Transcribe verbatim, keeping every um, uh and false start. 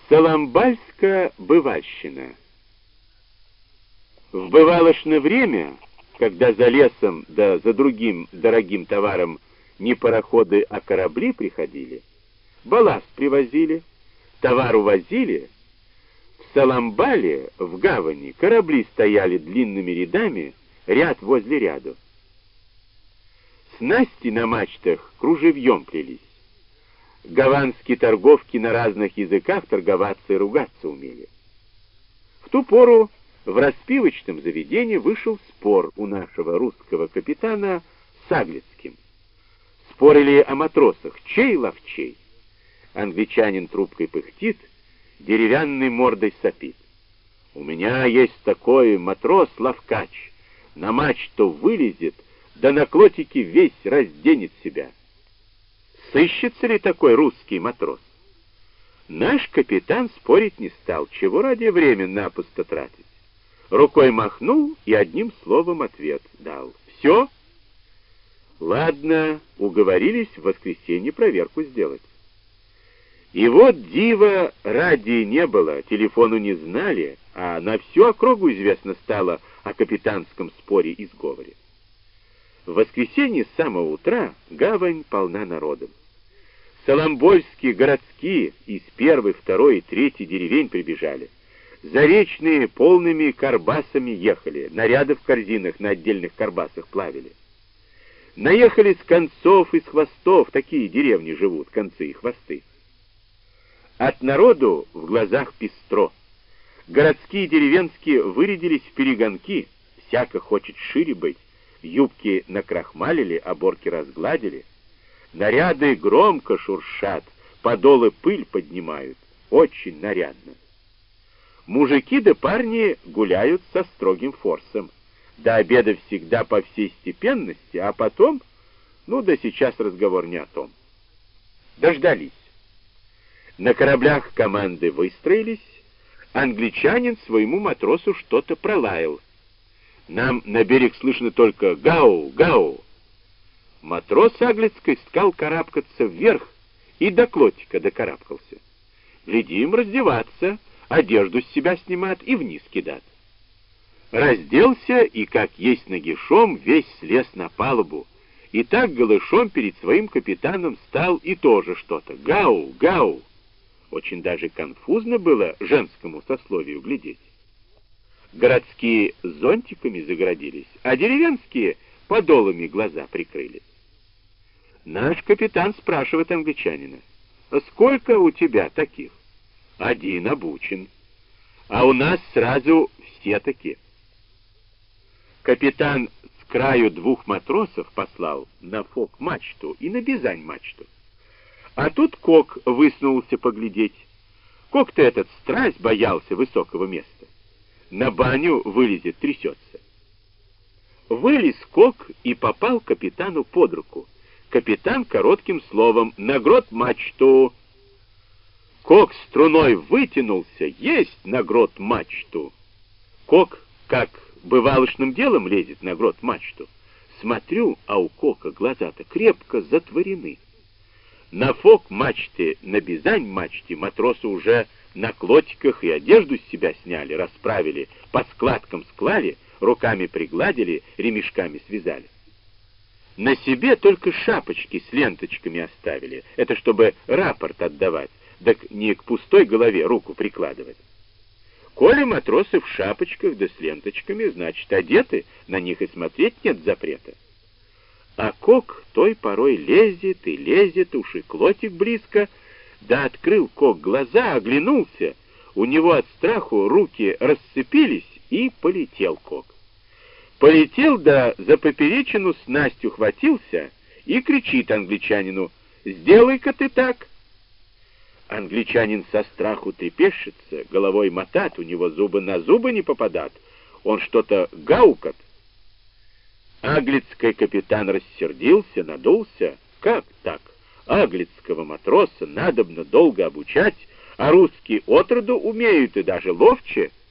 Соломбальска-бывальщина. В бывалошное время, когда за лесом да за другим дорогим товаром не пароходы, а корабли приходили, балласт привозили, товар увозили, в Соломбале, в гавани, корабли стояли длинными рядами, ряд возле ряду. Снасти на мачтах кружевьем плелись. Гаванские торговки на разных языках торговаться и ругаться умели. В ту пору в распивочном заведении вышел спор у нашего русского капитана с Аглицким. Спорили о матросах, чей ловчей. Англичанин трубкой пыхтит, деревянной мордой сопит. У меня есть такой матрос-ловкач, на мачту вылезет, да на клотике весь разденет себя. Сыщется ли такой русский матрос? Наш капитан спорить не стал, чего ради время напусто тратить. Рукой махнул и одним словом ответ дал. Все? Ладно, уговорились в воскресенье проверку сделать. И вот диво ради не было, телефону не знали, а на всю округу известно стало о капитанском споре и сговоре. В воскресенье с самого утра гавань полна народом. Соломбольские городские из первой, второй и третьей деревень прибежали. Заречные полными карбасами ехали, наряды в корзинах на отдельных карбасах плавили. Наехали с концов и с хвостов, такие деревни живут, концы и хвосты. От народу в глазах пестро. Городские и деревенские вырядились в перегонки, всяко хочет шире быть, юбки накрахмалили, оборки разгладили. Наряды громко шуршат, подолы пыль поднимают, очень нарядно. Мужики да парни гуляют со строгим форсом. До обеда всегда по всей степенности, а потом, ну да сейчас разговор не о том. Дождались. На кораблях команды выстроились, англичанин своему матросу что-то пролаял. Нам на берег слышно только «Гау! Гау!». Матрос Аглицкий стал карабкаться вверх и до клотика докарабкался. Глядим, раздеваться, одежду с себя снимать и вниз кидать. Разделся и, как есть нагишом, весь слез на палубу. И так голышом перед своим капитаном стал и тоже что-то. Гау! Гау! Очень даже конфузно было женскому сословию глядеть. Городские зонтиками загородились, а деревенские подолами глаза прикрыли. Наш капитан спрашивает англичанина: «Сколько у тебя таких?» «Один обучен. А у нас сразу все такие». Капитан с краю двух матросов послал на фок-мачту и на бизань-мачту. А тут Кок высунулся поглядеть. Кок-то этот страсть боялся высокого места. На баню вылезет, трясется. Вылез Кок и попал капитану под руку. Капитан коротким словом: «На грот мачту!» Кок струной вытянулся: «Есть на грот мачту!» Кок, как бывалошным делом, лезет на грот мачту. Смотрю, а у Кока глаза-то крепко затворены. На фок мачте, на бизань мачте матросы уже на клотиках и одежду с себя сняли, расправили, по складкам склали, руками пригладили, ремешками связали. На себе только шапочки с ленточками оставили. Это чтобы рапорт отдавать, так не к пустой голове руку прикладывать. Коли матросы в шапочках да с ленточками, значит, одеты, на них и смотреть нет запрета. А Кок той порой лезет и лезет, уж и клотик близко, да открыл Кок глаза, оглянулся, у него от страху руки расцепились, и полетел Кок. Полетел, да за поперечину снастью хватился и кричит англичанину: «Сделай-ка ты так!» Англичанин со страху трепещется, головой мотат, у него зубы на зубы не попадат, он что-то гаукат. Аглицкий капитан рассердился, надулся. Как так? Аглицкого матроса надобно долго обучать, а русские отроду умеют и даже ловче.